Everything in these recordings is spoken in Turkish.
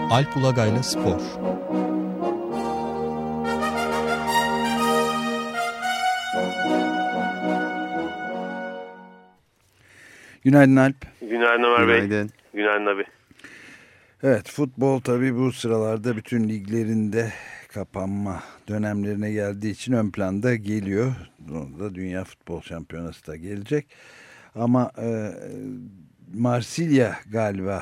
Alp Ulagay'la Spor. Günaydın Alp. Günaydın Ömer Bey. Günaydın abi. Evet, futbol tabii bu sıralarda bütün liglerinde kapanma dönemlerine geldiği için ön planda geliyor. Onda Dünya Futbol Şampiyonası da gelecek. Ama Marsilya galiba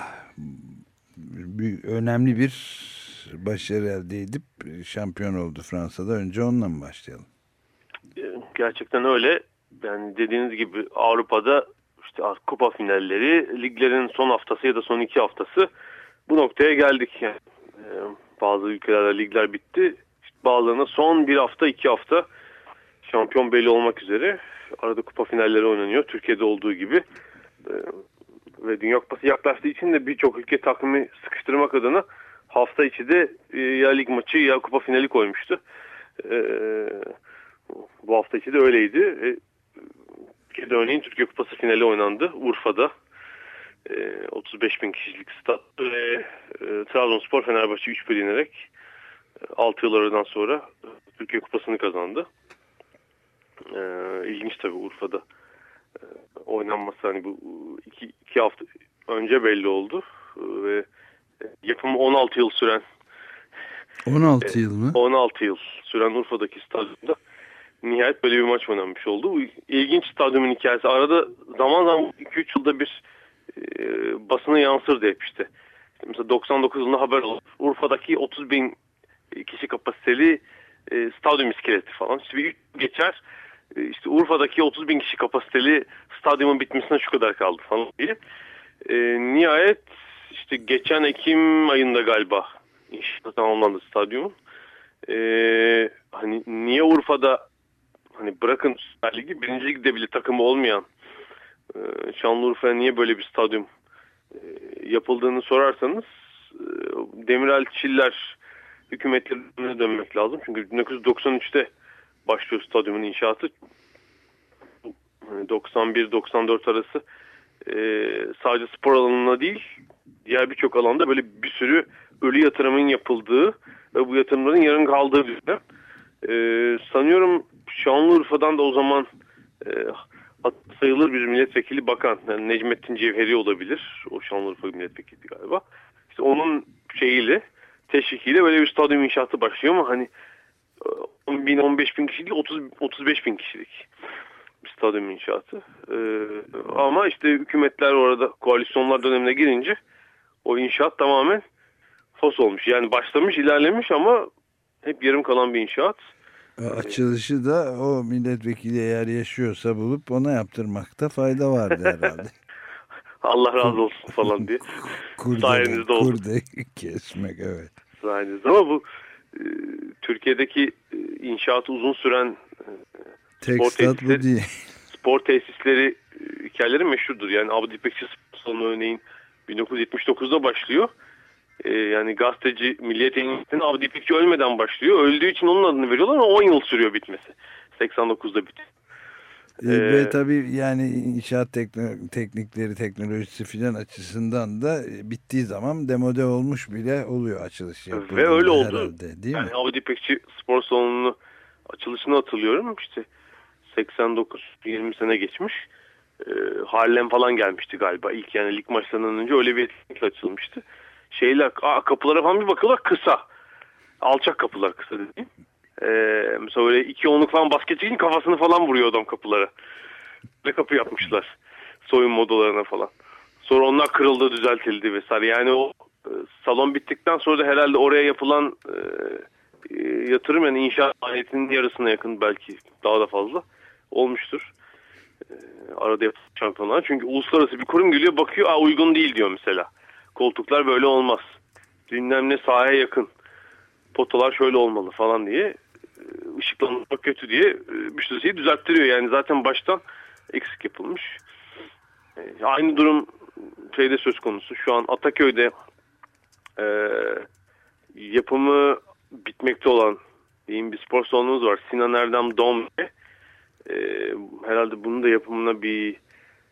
önemli bir başarı elde edip şampiyon oldu Fransa'da. Önce onunla mı başlayalım? Gerçekten öyle. Yani dediğiniz gibi Avrupa'da işte kupa finalleri, liglerin son haftası ya da son 2 haftası bu noktaya geldik. Yani, bazı ülkelerde ligler bitti. İşte bazılarına son 1 hafta 2 hafta şampiyon belli olmak üzere. Arada kupa finalleri oynanıyor. Türkiye'de olduğu gibi. Ve Dünya Kupası yaklaştığı için de birçok ülke takvimi sıkıştırmak adına hafta içi de ya lig maçı ya kupa finali koymuştu. Bu hafta içi de öyleydi. Türkiye'de örneğin Türkiye Kupası finali oynandı Urfa'da. 35 bin kişilik stat ve Trabzonspor Fenerbahçe 3-1 yenerek 6 yıl aradan sonra Türkiye Kupası'nı kazandı. İlginç tabii Urfa'da oynanması, hani bu 2 hafta önce belli oldu ve yapımı 16 yıl süren 16 yıl mı? 16 yıl süren Urfa'daki stadyumda nihayet böyle bir maç oynanmış oldu. Bu ilginç stadyumun hikayesi. Arada zaman zaman 2-3 yılda bir basına yansırdı hep işte. Mesela 99 yılında haber oldu. Urfa'daki 30 bin kişi kapasiteli stadyum iskeleti falan. İşte bir geçer. İşte Urfa'daki 30 bin kişi kapasiteli stadyumun bitmesine şu kadar kaldı falan diye. Nihayet işte geçen Ekim ayında galiba inşaatı tamamlandı stadyumun. Hani niye Urfa'da, hani bırakın Süper Ligi, 1. Lig'de bile takımı olmayan Şanlıurfa'ya niye böyle bir stadyum yapıldığını sorarsanız Demirel Çiller hükümetlerine dönmek lazım. Çünkü 1993'te başlıyor stadyumun inşaatı. 91-94 arası sadece spor alanına değil, diğer birçok alanda böyle bir sürü ölü yatırımın yapıldığı ve bu yatırımların yarım kaldığı bir dönem. Sanıyorum Şanlıurfa'dan da o zaman sayılır bir milletvekili bakan, yani Necmettin Cevheri olabilir. O Şanlıurfa milletvekili galiba. İşte onun şeyiyle, teşvikiyle böyle bir stadyum inşaatı başlıyor ama hani 10 bin, 15 bin kişilik, 35 bin kişilik bir stadyum inşaatı. Ama işte hükümetler orada koalisyonlar dönemine girince o inşaat tamamen fos olmuş. Yani başlamış, ilerlemiş ama hep yarım kalan bir inşaat. Açılışı da o milletvekili eğer yaşıyorsa bulup ona yaptırmakta fayda vardı herhalde. Allah razı olsun falan diye. Sayenizde oldu. Kurde kesmek, evet. Sayenizde. Ama bu Türkiye'deki inşaatı uzun süren spor tesisleri hikayeleri meşhurdur. Yani Avdi İpekçi Spor Salonu örneğin 1979'da başlıyor. Yani gazeteci Milliyet Engelsi'nin Avdi İpekçi ölmeden başlıyor. Öldüğü için onun adını veriyorlar ama 10 yıl sürüyor bitmesi. 89'da bitiyor. Ve tabii yani inşaat teknikleri, teknolojisi filan açısından da bittiği zaman demode olmuş bile oluyor açılış yapıldığında. Ve öyle oldu. Herhalde, değil mi? Avdi İpekçi Spor Salonu'nun açılışını hatırlıyorum. İşte 89-20 sene geçmiş. Harlem falan gelmişti galiba. İlk yani lig maçlarından önce öyle bir etkinlikle açılmıştı. Kapılara falan bir bakıyorlar, kısa. Alçak kapılar, kısa dediğim. Mesela öyle 2-10'luk falan basketçi için kafasını falan vuruyor adam kapılara. Ve kapı yapmışlar. Soyunma odalarına falan. Sonra onlar kırıldı, düzeltildi vesaire. Yani o salon bittikten sonra da herhalde oraya yapılan yatırım, yani inşaat maliyetinin yarısına yakın, belki daha da fazla olmuştur. Arada yapılan şampiyonlar. Çünkü uluslararası bir kurum geliyor, bakıyor, uygun değil diyor mesela. Koltuklar böyle olmaz. Bilmem ne sahaya yakın. Potalar şöyle olmalı falan diye. Işıklandırma kötü diye bir sürü şeyi düzelttiriyor. Yani zaten baştan eksik yapılmış. Aynı durum şeyde söz konusu. Şu an Ataköy'de yapımı bitmekte olan diyeyim bir spor salonumuz var. Sinan Erdem Dom. Herhalde bunun da yapımına bir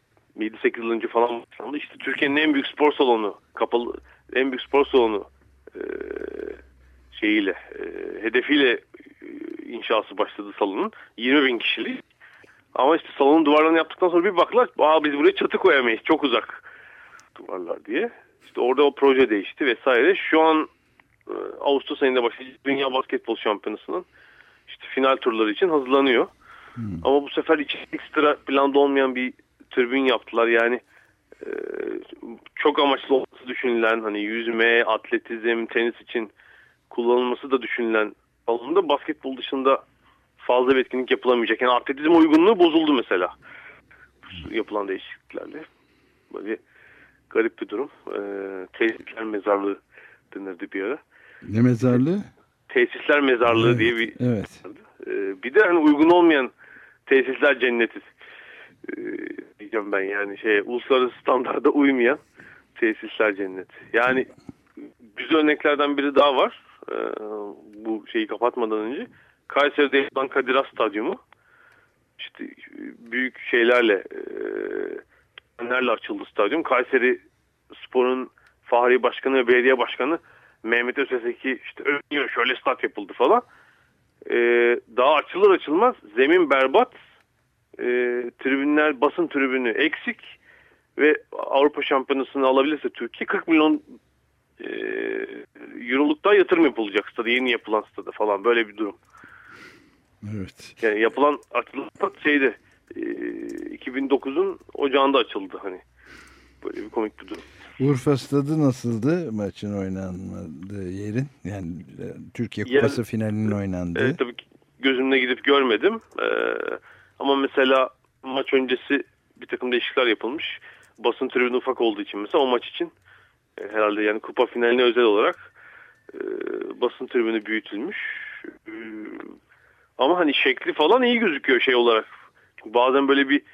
7-8 yıl önce falan başlandı. İşte Türkiye'nin en büyük spor salonu, kapalı en büyük spor salonu hedefiyle inşası başladı salonun. 20.000 kişilik. Ama işte salonun duvarlarını yaptıktan sonra bir baktılar, biz buraya çatı koyamayız, çok uzak duvarlar diye. İşte orada o proje değişti vesaire. Şu an Ağustos ayında başlayacak Dünya Basketbol Şampiyonası'nın işte final turları için hazırlanıyor. Ama bu sefer için ekstra planda olmayan bir tribün yaptılar. Yani çok amaçlı olması düşünülen, hani yüzme, atletizm, tenis için kullanılması da düşünülen alanında basketbol dışında fazla bir etkinlik yapılamayacak. Yani atletizm uygunluğu bozuldu mesela. Yapılan değişikliklerle. Böyle garip bir durum. Tesisler mezarlığı denirdi bir ara. Ne mezarlığı? Tesisler mezarlığı, evet, diye bir... Evet. Bir de hani uygun olmayan tesisler cenneti diyeceğim ben, yani uluslararası standarda uymayan tesisler cenneti. Yani güzel örneklerden biri daha var. Bu şeyi kapatmadan önce. Kayseri'de yapılan Kadir Has Stadyumu işte büyük şeylerle açıldı stadyum. Kayseri Spor'un Fahri Başkanı ve Belediye Başkanı Mehmet Özeseki işte övünüyor, şöyle stat yapıldı falan. Daha açılır açılmaz zemin berbat, tribünler, basın tribünü eksik ve Avrupa Şampiyonası'nı alabilirse Türkiye 40 milyon euroluk daha yatırım yapılacak stada, yeni yapılan stada falan, böyle bir durum. Evet. Yani yapılan açılan stat 2009'un ocağında açıldı, hani böyle bir komik bir durum. Urfa Stadı nasıldı maçın oynandığı yerin? Yani Türkiye Kupası finalinin oynandığı. Evet, tabii ki gözümle gidip görmedim. Ama mesela maç öncesi bir takım değişiklikler yapılmış. Basın tribünü ufak olduğu için mesela o maç için herhalde yani kupa finaline özel olarak basın tribünü büyütülmüş. Ama hani şekli falan iyi gözüküyor olarak. Çünkü bazen böyle bir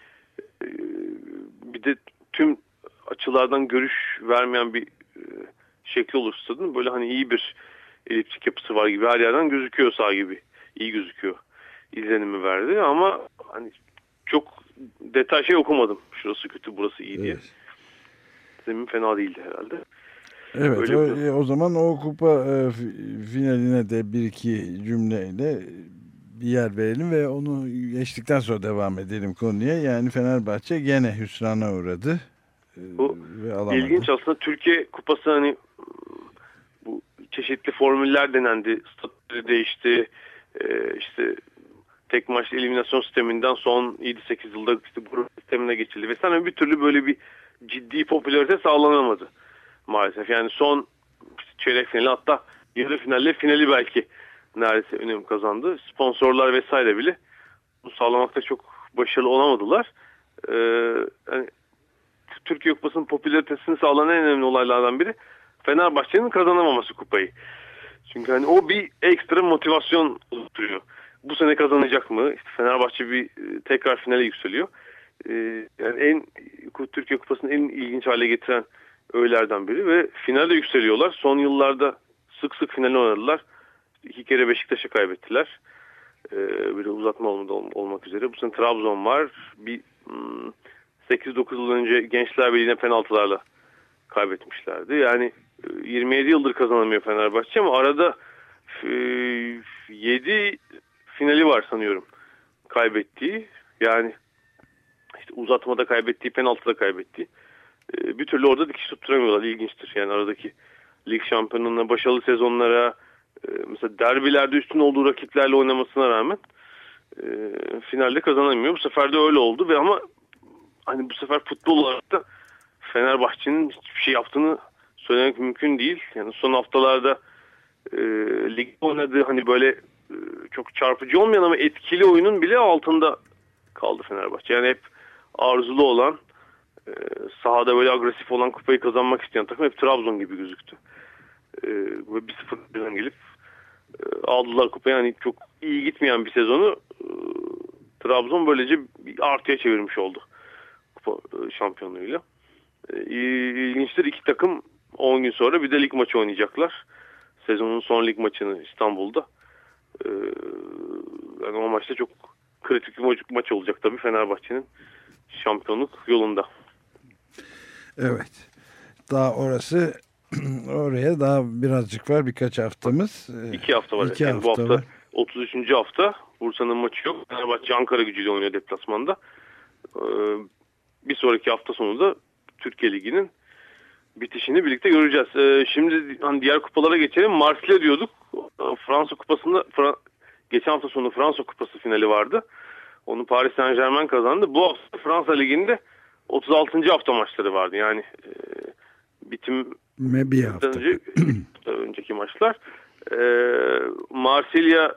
de tüm açılardan görüş vermeyen bir şekli olursa böyle hani iyi bir eliptik yapısı var gibi, her yerden gözüküyor, sağ gibi iyi gözüküyor izlenimi verdi. Ama hani çok detay okumadım, şurası kötü burası iyi diye. Evet. Zemin fena değildi herhalde. Evet, o zaman o kupa finaline de bir iki cümleyle bir yer verelim ve onu geçtikten sonra devam edelim konuya. Yani Fenerbahçe gene hüsrana uğradı. Bu ilginç aslında. Türkiye Kupası hani bu çeşitli formüller denendi. Statüleri değişti. İşte tek maçlı eliminasyon sisteminden son 7-8 yılda işte grup sistemine geçildi. Ve sana bir türlü böyle bir ciddi popülarite sağlanamadı maalesef. Yani son çeyrek finali, hatta yarı finalle finali belki neredeyse önem kazandı. Sponsorlar vesaire bile bunu sağlamakta çok başarılı olamadılar. Yani Türkiye Kupası'nın popülaritesini sağlanan en önemli olaylardan biri Fenerbahçe'nin kazanamaması kupayı. Çünkü hani o bir ekstra motivasyon oluşturuyor. Bu sene kazanacak mı? İşte Fenerbahçe bir tekrar finale yükseliyor. Yani Türkiye Kupası'nın en ilginç hale getiren öğelerden biri ve finalde yükseliyorlar. Son yıllarda sık sık finale oynadılar. 2 kere Beşiktaş'a kaybettiler. Bir uzatma olmak üzere. Bu sene Trabzon var. Bir 8-9 yıl önce Gençler Birliği'ne penaltılarla kaybetmişlerdi. Yani 27 yıldır kazanamıyor Fenerbahçe ama arada 7 finali var sanıyorum kaybettiği. Yani işte uzatmada kaybettiği, penaltıda kaybettiği. Bir türlü orada dikiş tutturamıyorlar. İlginçtir. Yani aradaki lig şampiyonluğuna, başarılı sezonlara, mesela derbilerde üstün olduğu rakiplerle oynamasına rağmen finalde kazanamıyor. Bu sefer de öyle oldu ve ama hani bu sefer futbol olarak da Fenerbahçe'nin hiçbir şey yaptığını söylemek mümkün değil. Yani son haftalarda lig oynadığı hani böyle çok çarpıcı olmayan ama etkili oyunun bile altında kaldı Fenerbahçe. Yani hep arzulu olan, sahada böyle agresif olan, kupayı kazanmak isteyen takım hep Trabzon gibi gözüktü. Ve 1-0'dan gelip aldılar kupayı. Yani çok iyi gitmeyen bir sezonu Trabzon böylece bir artıya çevirmiş oldu kupa şampiyonluğuyla. İlginçtir, iki takım 10 gün sonra bir de lig maçı oynayacaklar. Sezonun son lig maçını İstanbul'da. Yani o maçta çok kritik bir maç olacak tabii Fenerbahçe'nin şampiyonluk yolunda. Evet. Daha orası Oraya daha birazcık var, birkaç haftamız. 2 hafta var. İki Yani hafta bu hafta var. 33. hafta. Bursa'nın maçı yok. Fenerbahçe Ankara Gücü'yle oynuyor deplasmanda. Bir sonraki hafta sonu da Türkiye Ligi'nin bitişini birlikte göreceğiz. Şimdi hani diğer kupalara geçelim. Marsilya diyorduk. Fransa Kupası'nda geçen hafta sonu Fransa Kupası finali vardı. Onu Paris Saint-Germain kazandı. Bu hafta Fransa Ligi'nde 36. hafta maçları vardı. Yani bitim Bir hafta. önceki maçlar. Marsilya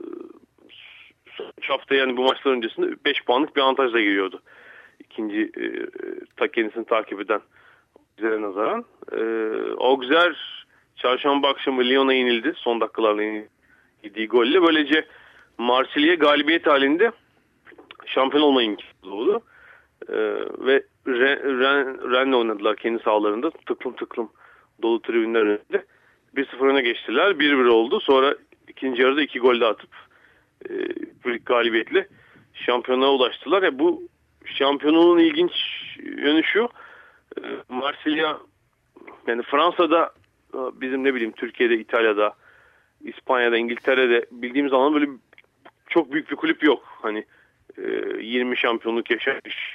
şu hafta, yani bu maçlar öncesinde 5 puanlık bir avantajla giriyordu. İkinci kendisini takip eden Auxerre'e nazaran. Auxerre çarşamba akşamı Lyon'a yenildi. Son dakikalarla yediği golle. Böylece Marsilya galibiyet halinde şampiyon olma imkanı oldu. Ve Rennes'le oynadılar kendi sahalarında. Tıklım tıklım dolu tribünler önünde. 1-0 öne geçtiler. 1-1 oldu. Sonra ikinci yarıda 2 gol de atıp galibiyetle şampiyonluğa ulaştılar. Ya bu şampiyonluğun ilginç yönü şu. Marsilya, yani Fransa'da, bizim ne bileyim Türkiye'de, İtalya'da, İspanya'da, İngiltere'de bildiğimiz zaman böyle çok büyük bir kulüp yok. Hani 20 şampiyonluk yaşamış,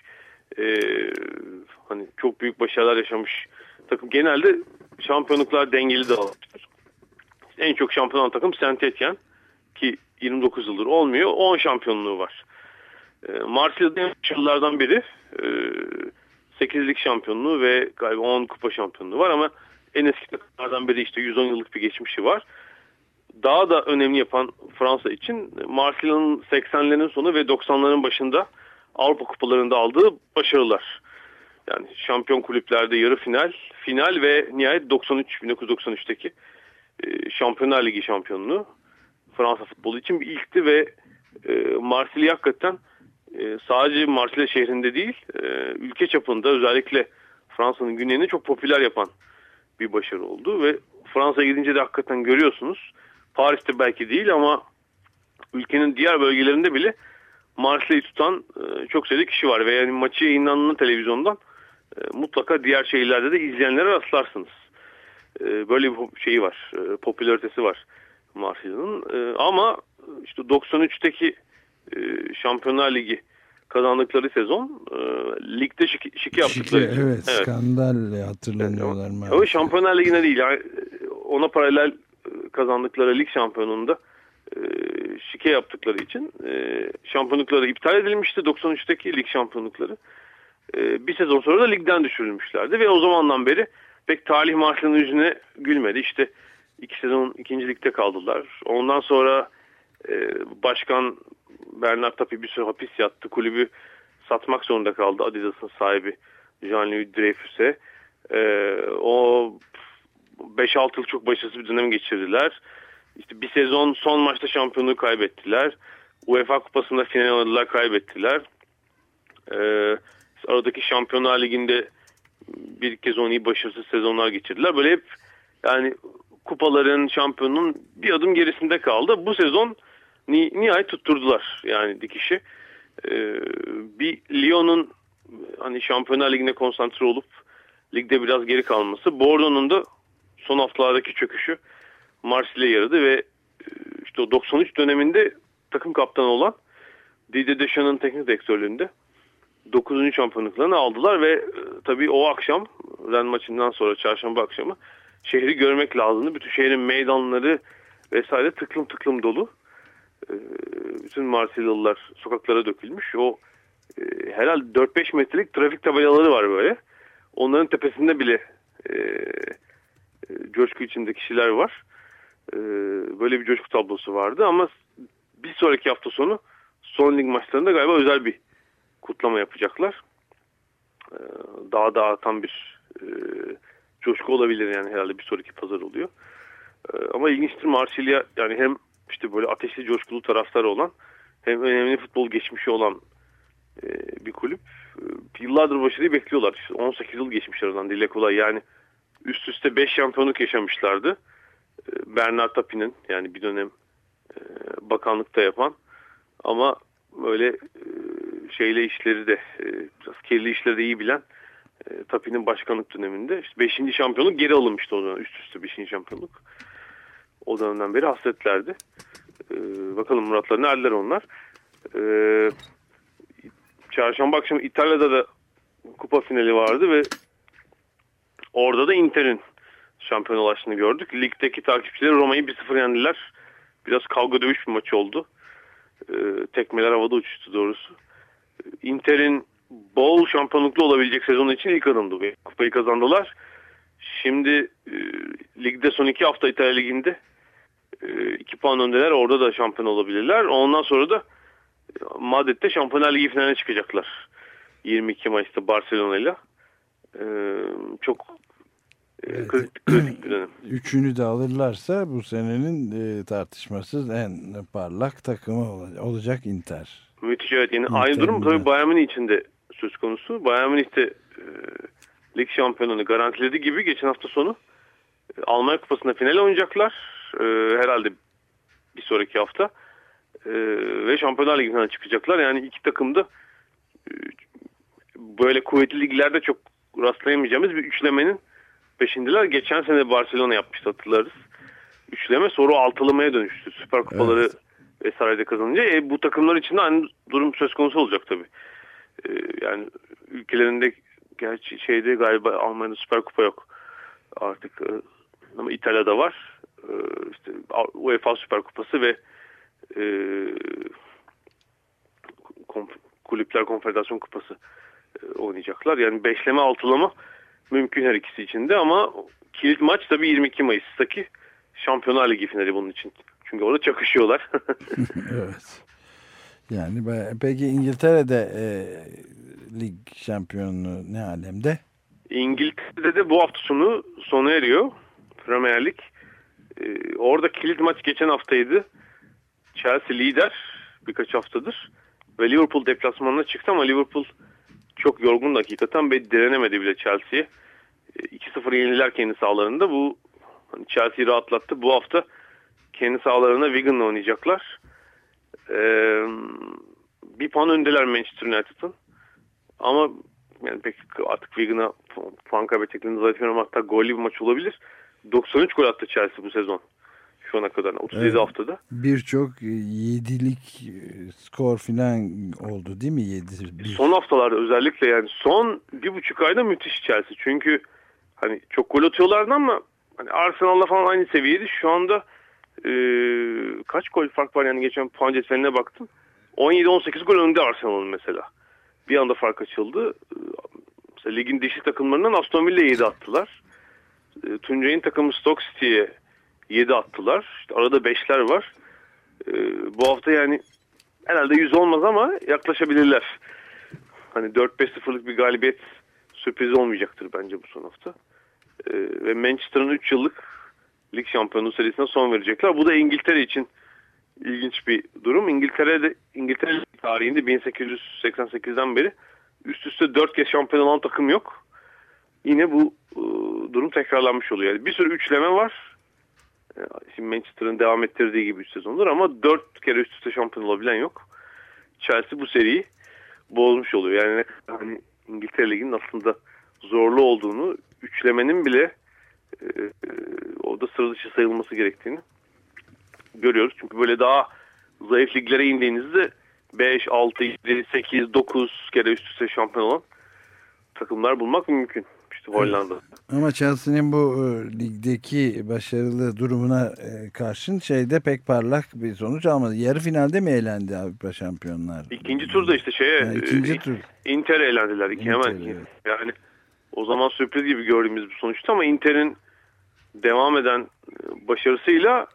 hani çok büyük başarılar yaşamış takım. Genelde şampiyonluklar dengeli dağılmıştır. En çok şampiyon olan takım Saint-Étienne ki 29 yıldır olmuyor. 10 şampiyonluğu var. Marsilya'da en yıllardan biri 8'lik şampiyonluğu ve galiba 10 kupa şampiyonluğu var ama en eski takımlardan biri, işte 110 yıllık bir geçmişi var. Daha da önemli yapan Fransa için Marsilya'nın 80'lerin sonu ve 90'ların başında Avrupa kupalarında aldığı başarılar. Yani şampiyon kulüplerde yarı final, final ve nihayet 1993'teki Şampiyonlar Ligi şampiyonluğu Fransa futbolu için bir ilkti ve Marsilya hakikaten sadece Marsilya şehrinde değil, ülke çapında özellikle Fransa'nın güneyini çok popüler yapan bir başarı oldu ve Fransa'ya gidince de hakikaten görüyorsunuz. Paris'te belki değil ama ülkenin diğer bölgelerinde bile Marsilya'yı tutan çok sayıda kişi var ve yani maçı yayınlandığında televizyondan mutlaka diğer şehirlerde de izleyenlere rastlarsınız. Böyle bir şeyi var, popülaritesi var Marsilya'nın. Ama işte 93'teki Şampiyonlar Ligi kazandıkları sezon ligde şike yaptıkları için. Evet, skandal hatırlanıyorlar. Ama Şampiyonlar Ligi'ne değil, yani ona paralel kazandıkları lig şampiyonunda şike yaptıkları için şampiyonlukları iptal edilmişti, 93'teki lig şampiyonlukları. Bir sezon sonra da ligden düşürülmüşlerdi ve o zamandan beri pek talih Marsilya'nın yüzüne gülmedi. İşte 2 sezon 2. ligde kaldılar. Ondan sonra başkan Bernard Tapie bir süre hapis yattı. Kulübü satmak zorunda kaldı Adidas'ın sahibi Jean-Louis Dreyfus'e. O 5-6 yıl çok başarısız bir dönem geçirdiler. İşte bir sezon son maçta şampiyonluğu kaybettiler. UEFA Kupası'nda final oynadılar, kaybettiler. Aradaki Şampiyonlar Ligi'nde bir kez oynayıp başarısız sezonlar geçirdiler. Böyle hep yani kupaların, şampiyonun bir adım gerisinde kaldı. Bu sezon nihayet tutturdular yani dikişi. Bir Lyon'un hani Şampiyonlar Ligi'ne konsantre olup ligde biraz geri kalması, Bordeaux'un da son haftalardaki çöküşü Marsilya'ya yaradı ve işte o 93 döneminde takım kaptanı olan Didier Deschamps' teknik direktörlüğünde 9. şampiyonluklarını aldılar ve tabii o akşam Rennes maçından sonra çarşamba akşamı şehri görmek lazımdı. Bütün şehrin meydanları vesaire tıklım tıklım dolu. Bütün Marsilyalılar sokaklara dökülmüş. O herhalde 4-5 metrelik trafik tabelaları var böyle. Onların tepesinde bile coşku içinde kişiler var. Böyle bir coşku tablosu vardı ama bir sonraki hafta sonu son lig maçlarında galiba özel bir kutlama yapacaklar. Daha da artan bir coşku olabilir yani, herhalde bir sonraki pazar oluyor. Ama ilginçtir, Marsilya yani hem işte böyle ateşli coşkulu taraftarı olan hem önemli futbol geçmişi olan bir kulüp. Yıllardır başarıyı bekliyorlar. İşte 18 yıl geçmiş aradan, dile kolay. Yani üst üste 5 şampiyonluk yaşamışlardı. Bernard Tapie'nin, yani bir dönem bakanlıkta yapan ama böyle şeyle işleri de biraz kirli işleri de iyi bilen Tapi'nin başkanlık döneminde. İşte 5. şampiyonluk geri alınmıştı o zaman. Üst üste 5. şampiyonluk. O dönemden beri hasretlerdi. Bakalım muratlarına erdiler onlar. Çarşamba akşamı İtalya'da da kupa finali vardı ve orada da Inter'in şampiyon ulaştığını gördük. Ligdeki takipçileri Roma'yı 1-0 yendiler. Biraz kavga dövüş bir maç oldu. Tekmeler havada uçuştu doğrusu. Inter'in bol şampiyonluklu olabilecek sezon için ilk adımdı. Kupayı kazandılar. Şimdi ligde son 2 hafta İtalya Ligi'nde 2 puan öndeler. Orada da şampiyon olabilirler. Ondan sonra da Madrid'de Şampiyonlar Ligi finaline çıkacaklar. 22 Mayıs'ta Barcelona'yla. Çok kritik bir dönem. Üçünü de alırlarsa bu senenin tartışmasız en parlak takımı olacak Inter. Müthiş, evet. Yani aynı durum tabii Bayern Münih için de söz konusu. Bayern Münih de lig şampiyonluğunu garantilediği gibi geçen hafta sonu Almanya Kupası'nda final oynayacaklar. Herhalde bir sonraki hafta. Ve Şampiyonlar Ligi'nden çıkacaklar. Yani iki takım da böyle kuvvetli liglerde çok rastlayamayacağımız bir üçlemenin peşindeler. Geçen sene Barcelona yapmıştı, hatırlarız. Üçleme sonra altılamaya dönüştü. Süper Kupaları evet, vesaire de kazanınca. Bu takımlar için de aynı durum söz konusu olacak tabii. Yani ülkelerinde gerçi şeyde galiba Almanya'da Süper Kupa yok artık. Ama İtalya'da var. İşte UEFA Süper Kupası ve Kulüpler Konfederasyon Kupası oynayacaklar. Yani beşleme altılama mümkün her ikisi için de ama kilit maç tabii 22 Mayıs'taki Şampiyonlar Ligi finali bunun için. Çünkü orada çakışıyorlar. Evet. Yani peki İngiltere'de lig şampiyonluğu ne alemde? İngiltere'de de bu hafta sonu sona eriyor Premier Lig. Orada kilit maç geçen haftaydı. Chelsea lider birkaç haftadır ve Liverpool deplasmanına çıktı ama Liverpool çok yorgun hakikaten ve direnemedi bile Chelsea'ye. 2-0 yenildiler kendi sahalarında. Bu hani Chelsea'yi rahatlattı. Bu hafta kendi sahalarında Wigan'la oynayacaklar. Bir puan öndeler Manchester United'ın. Ama yani pek artık Wigan'a puan kaybedeceklerini zannetmiyorum. Hatta gollü bir maç olabilir. 93 gol attı Chelsea bu sezon. Şu ana kadar 37 evet, haftada. Birçok 7'lik skor falan oldu değil mi? 7. Son haftalarda özellikle yani son 1,5 ayda müthiş Chelsea. Çünkü hani çok gol atıyorlardı ama hani Arsenal'la falan aynı seviyeydi. Şu anda kaç gol fark var yani geçen puan cetveline baktım. 17-18 gol önde Arsenal'ın mesela. Bir anda fark açıldı. Mesela ligin dişi takımlarından Aston Villa'ya 7 attılar. Tuncay'ın takımı Stoke City'ye 7 attılar. İşte arada 5'ler var. Bu hafta yani herhalde 100 olmaz ama yaklaşabilirler. Hani 4-5-0'lık bir galibiyet sürpriz olmayacaktır bence bu son hafta. Ve Manchester'ın 3 yıllık lig şampiyonluğu serisine son verecekler. Bu da İngiltere için ilginç bir durum. İngiltere tarihinde 1888'den beri üst üste 4 kez şampiyon olan takım yok. Yine bu durum tekrarlanmış oluyor. Yani bir sürü üçleme var. Şimdi Manchester'ın devam ettirdiği gibi 3 sezondur ama 4 kere üst üste şampiyon olabilen yok. Chelsea bu seriyi bozmuş oluyor. Yani hani İngiltere Ligi'nin aslında zorlu olduğunu, üçlemenin bile orada sıra dışı sayılması gerektiğini görüyoruz. Çünkü böyle daha zayıf liglere indiğinizde 5, 6, 7, 8, 9 kere üst üste şampiyon olan takımlar bulmak mümkün. İşte Hollanda. Evet. Ama Chelsea'nin bu ligdeki başarılı durumuna karşın şeyde pek parlak bir sonuç almadı. Yarı finalde mi eğlendi Avrupa Şampiyonlar? İkinci turda işte ikinci tur. Inter'e eğlendiler. Evet. Yani o zaman sürpriz gibi gördüğümüz bir sonuçtu ama Inter'in devam eden başarısıyla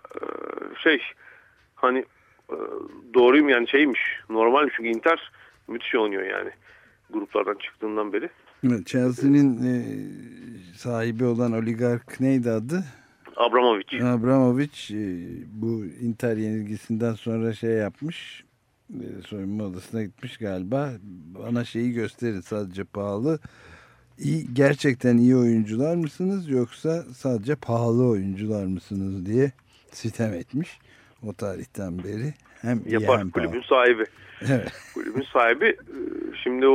hani doğruyum yani normal çünkü Inter müthiş oynuyor yani gruplardan çıktığından beri. Evet, Chelsea'nin sahibi olan oligark neydi adı? Abramovich bu Inter yenilgisinden sonra yapmış, soyunma odasına gitmiş galiba. Bana şeyi gösterin, sadece pahalı. Gerçekten iyi oyuncular mısınız yoksa sadece pahalı oyuncular mısınız diye sitem etmiş o tarihten beri. Hem yapar kulübün sahibi. Evet. Kulübün sahibi şimdi o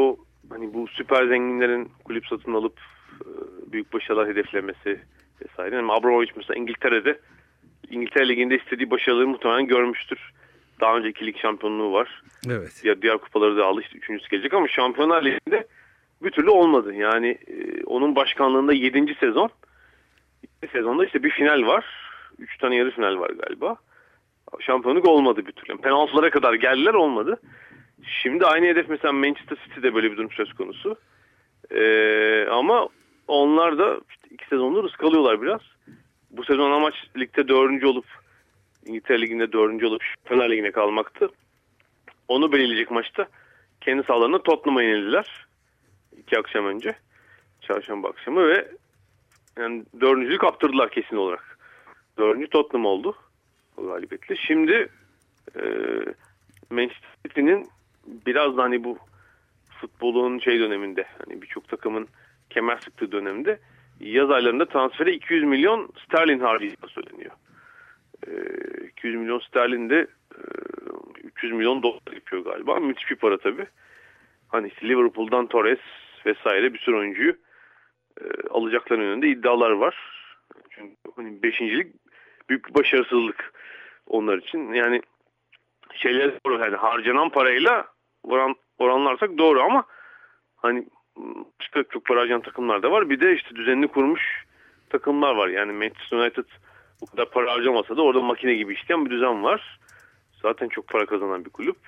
hani bu süper zenginlerin kulüp satın alıp büyük başarılar hedeflemesi vesaire. Yani Abramovich mesela İngiltere Ligi'nde istediği başarıları muhtemelen görmüştür. Daha önce 2 lig şampiyonluğu var. Evet. Diğer kupaları da aldı, işte 3.'sü gelecek ama Şampiyonlar Ligi'nde bir türlü olmadı. Yani onun başkanlığında 7. sezon. 7. sezonda işte bir final var. 3 tane yarı final var galiba. Şampiyonluk olmadı bir türlü. Yani penaltılara kadar geldiler, olmadı. Şimdi aynı hedef mesela Manchester City'de böyle bir durum söz konusu. Ama onlar da işte 2 sezondur ıskalıyorlar biraz. Bu sezon amaç ligde 4. olup İngiltere Ligi'nde 4. olup Şampiyonlar Ligi'ne kalmaktı. Onu belirleyecek maçta kendi sahalarında Tottenham'a yenildiler. 2 akşam önce. Çarşamba akşamı ve yani 4.'lüğü kaptırdılar kesin olarak. 4. Tottenham oldu o galibiyetle. Şimdi Manchester City'nin biraz da hani bu futbolun döneminde, hani birçok takımın kemer sıktığı dönemde yaz aylarında transfere 200 milyon sterlin harcayacağı söyleniyor. 200 milyon sterlin de 300 milyon dolar yapıyor galiba. Müthiş bir para tabii. Hani işte Liverpool'dan Torres vesaire bir sürü oyuncuyu alacakları yönünde iddialar var. Çünkü hani 5.'lik büyük bir başarısızlık onlar için. Yani şeyler doğru, yani harcanan parayla oranlarsak doğru ama hani başka çok para harcayan takımlar da var. Bir de işte düzenini kurmuş takımlar var. Yani Manchester United bu kadar para harcamasa da orada makine gibi işleyen bir düzen var. Zaten çok para kazanan bir kulüp.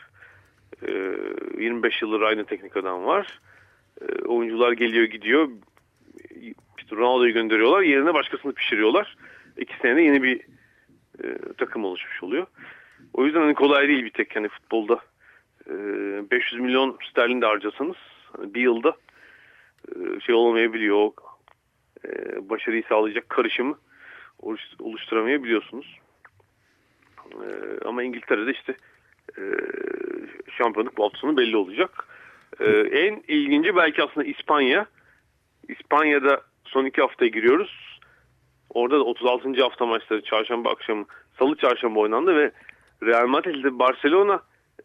25 yıldır aynı teknik adam var. Oyuncular geliyor gidiyor. İşte Ronaldo'yu gönderiyorlar. Yerine başkasını pişiriyorlar. 2 senede yeni bir takım oluşmuş oluyor. O yüzden hani kolay değil bir tek hani futbolda 500 milyon sterlin de harcasanız hani bir yılda olamayabiliyor. O başarıyı sağlayacak karışımı oluşturamayabiliyorsunuz. Ama İngiltere'de işte şampiyonluk bu hafta sonu belli olacak. En ilginci belki aslında İspanya. İspanya'da son 2 haftaya giriyoruz. Orada da 36. hafta maçları çarşamba akşamı, salı çarşamba oynandı ve Real Madrid'de Barcelona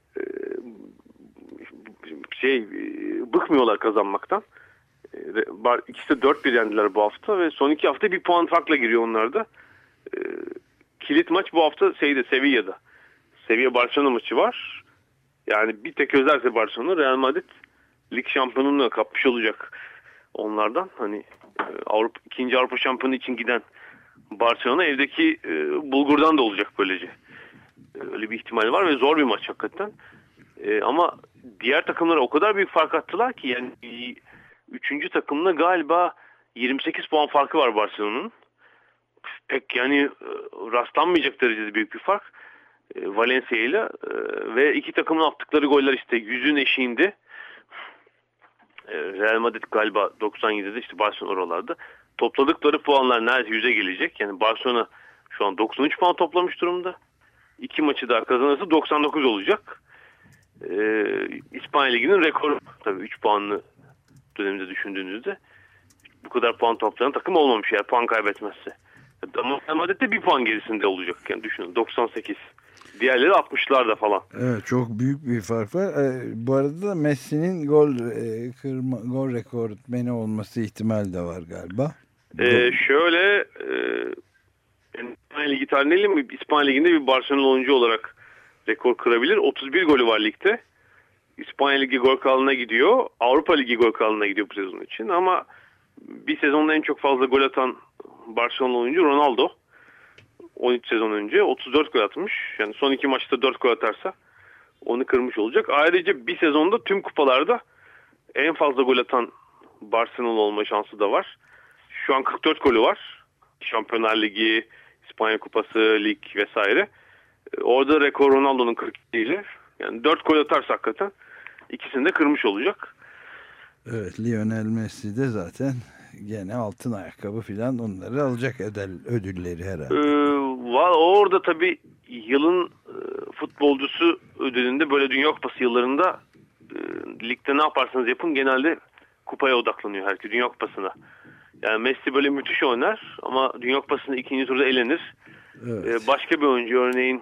bıkmıyorlar kazanmaktan. İkisi de 4-1 yendiler bu hafta ve son 2 hafta bir puan farkla giriyor onlar da. Kilit maç bu hafta Sevilla'da. Sevilla Barcelona maçı var. Yani bir tek özelse Barcelona, Real Madrid lig şampiyonluğunu kapmış olacak onlardan. Hani ikinci Avrupa şampiyonu için giden Barcelona evdeki Bulgur'dan da olacak böylece. Öyle bir ihtimal var ve zor bir maç hakikaten. Ama diğer takımlara o kadar büyük fark attılar ki yani 3. takımla galiba 28 puan farkı var Barcelona'nın. Pek yani rastlanmayacak derecede büyük bir fark. Valencia ile ve 2 takımın attıkları goller işte 100'ün eşiğinde. Real Madrid galiba 97'de, işte Barcelona oralarda. Topladıkları puanlar neredeyse 100'e gelecek. Yani Barcelona şu an 93 puan toplamış durumda. 2 maçı daha kazanırsa 99 olacak. İspanya Ligi'nin rekoru tabii 3 puanlı döneminde düşündüğünüzde bu kadar puan toplayan takım olmamış yani puan kaybetmezse. Real Madrid'de 1 puan gerisinde olacak yani düşünün 98. Diğerleri 60'larda falan. Evet, çok büyük bir fark var. Bu arada da Messi'nin gol rekortmeni olması ihtimali de var galiba. İspanya Ligi tarihinde İspanya Ligi'nde bir Barcelona oyuncu olarak rekor kırabilir. 31 golü var ligde. İspanya Ligi gol kralına gidiyor. Avrupa Ligi gol kralına gidiyor bu sezon için. Ama bir sezonda en çok fazla gol atan Barcelona oyuncu Ronaldo. 13 sezon önce 34 gol atmış. Yani son 2 maçta 4 gol atarsa onu kırmış olacak. Ayrıca bir sezonda tüm kupalarda en fazla gol atan Barcelona olma şansı da var. Şu an 44 golü var. Şampiyonlar Ligi, İspanya Kupası, lig vesaire. Orada rekor Ronaldo'nun 42 ile. Yani 4 gol atarsa hakikaten ikisini de kırmış olacak. Evet, Lionel Messi de zaten gene altın ayakkabı falan onları alacak ödülleri herhalde. Orada tabii yılın futbolcusu ödülünde böyle Dünya Kupası yıllarında ligde ne yaparsanız yapın genelde kupaya odaklanıyor herkes, Dünya Kupası'na. Yani Messi böyle müthiş oynar ama Dünya Kupası'nda 2. turda elenir. Evet. Başka bir oyuncu örneğin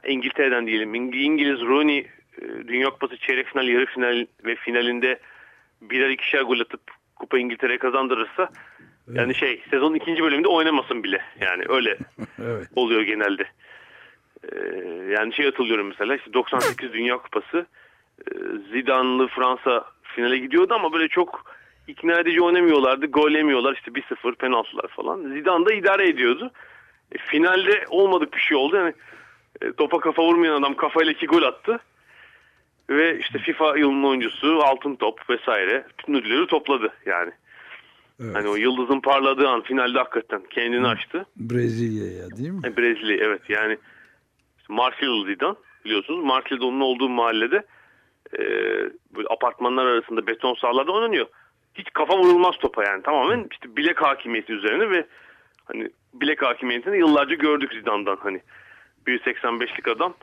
İngiltere'den diyelim İngiliz Rooney Dünya Kupası çeyrek final, yarı final ve finalinde birer ikişer gol atıp Kupa İngiltere'ye kazandırırsa yani sezonun ikinci bölümünde oynamasın bile. Yani öyle evet. oluyor genelde. Yani hatırlıyorum mesela 98 Dünya Kupası, Zidane'lı Fransa finale gidiyordu ama böyle çok ikna edici oynamıyorlardı. Gol yemiyorlar, 1-0 penaltılar falan. Zidane da idare ediyordu. Finalde olmadık bir şey oldu. Yani topa kafa vurmayan adam kafayla 2 gol attı. Ve FIFA yılının oyuncusu, altın top vesaire bütün ödülleri topladı yani. Evet. Hani o yıldızın parladığı an finalde hakikaten kendini açtı. Brezilya'ya değil mi? Brezilya, evet. Yani Marsilyalı Zidane biliyorsunuz. Marsilya'da onun olduğu mahallede böyle apartmanlar arasında beton sahalarda oynanıyor. Hiç kafa vurulmaz topa yani. Tamamen bilek hakimiyeti üzerine ve hani bilek hakimiyetini yıllarca gördük Zidane'dan. Hani 1.85'lik adam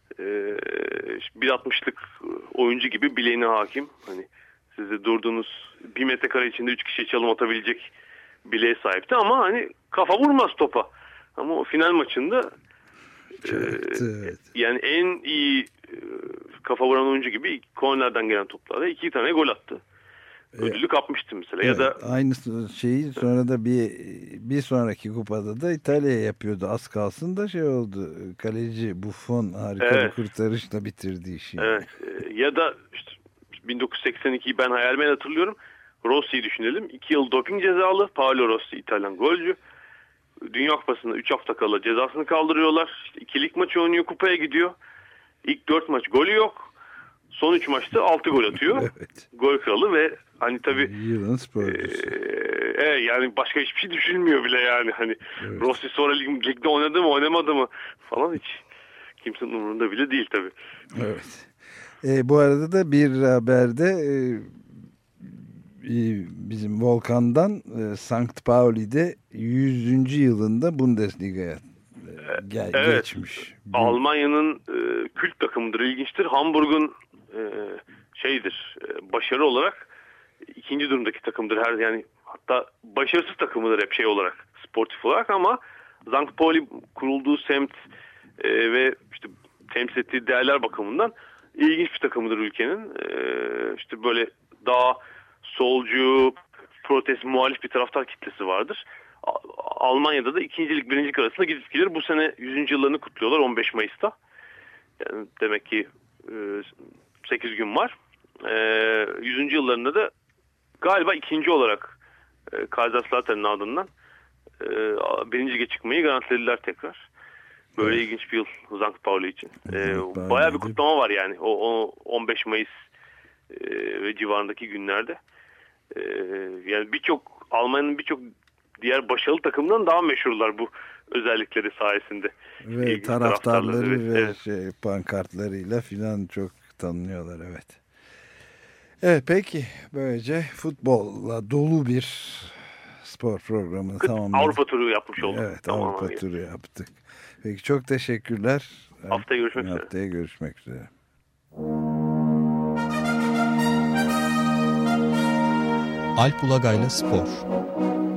1.60'lık oyuncu gibi bileğine hakim. Hani siz de durduğunuz 1 metrekare içinde 3 kişi çalım atabilecek bileğe sahipti ama hani kafa vurmaz topa. Ama o final maçında evet. yani en iyi kafa vuran oyuncu gibi kornerden gelen toplarda 2 tane gol attı. Ödülü kapmıştı mesela. Evet, ya da aynı şeyi sonra da bir sonraki kupada da İtalya'ya yapıyordu. Az kalsın da oldu. Kaleci Buffon harika bir kurtarışla bitirdi işi. Evet. Ya da 1982'yi ben hayalmen hatırlıyorum. Rossi'yi düşünelim. 2 yıl doping cezalı. Paolo Rossi, İtalyan golcü. Dünya Kupası'nda 3 hafta kala cezasını kaldırıyorlar. 2 lig maçı oynuyor, kupaya gidiyor. İlk 4 maç golü yok. Son 3 maçta 6 gol atıyor. Evet. Gol kralı ve hani tabii yılın sporcusu. Yani başka hiçbir şey düşünmüyor bile yani. Hani evet. Rossi sonra ligde oynadı mı oynamadı mı falan hiç kimsenin umurunda bile değil tabii. Evet. Bu arada da bir haberde bizim Volkan'dan Sankt Pauli'de 100. yılında Bundesliga'ya geçmiş. Almanya'nın kült takımıdır, ilginçtir. Hamburg'un başarı olarak ikinci durumdaki takımdır. Yani hatta başarısız takımıdır hep olarak, sportif olarak ama Sankt Pauli kurulduğu semt ve temsil ettiği değerler bakımından ilginç bir takımıdır ülkenin. Böyle daha solcu, protest, muhalif bir taraftar kitlesi vardır. Almanya'da da ikincilik, birincilik arasında gidip gelir. Bu sene 100. yıllarını kutluyorlar 15 Mayıs'ta. Yani demek ki 8 gün var. 100. yıllarında da galiba ikinci olarak Kaiserslautern'ın ardından birinci lige çıkmayı garantilediler tekrar. Böyle ilginç bir yıl Sankt Pauli için. Bayağı bir kutlama var yani o 15 Mayıs ve civarındaki günlerde. Yani Almanya'nın birçok diğer başarılı takımdan daha meşhurlar bu özellikleri sayesinde. Ve İlginç taraftarları ve pankartlarıyla filan çok tanınıyorlar, evet. Evet, peki böylece futbolla dolu bir spor programını tamamladık. Avrupa turu yapmış olduk. Evet, Avrupa turu yaptık. Peki, çok teşekkürler. Haftaya görüşmek üzere. Haftaya görüşmek üzere. Alp Ulagay'la Spor.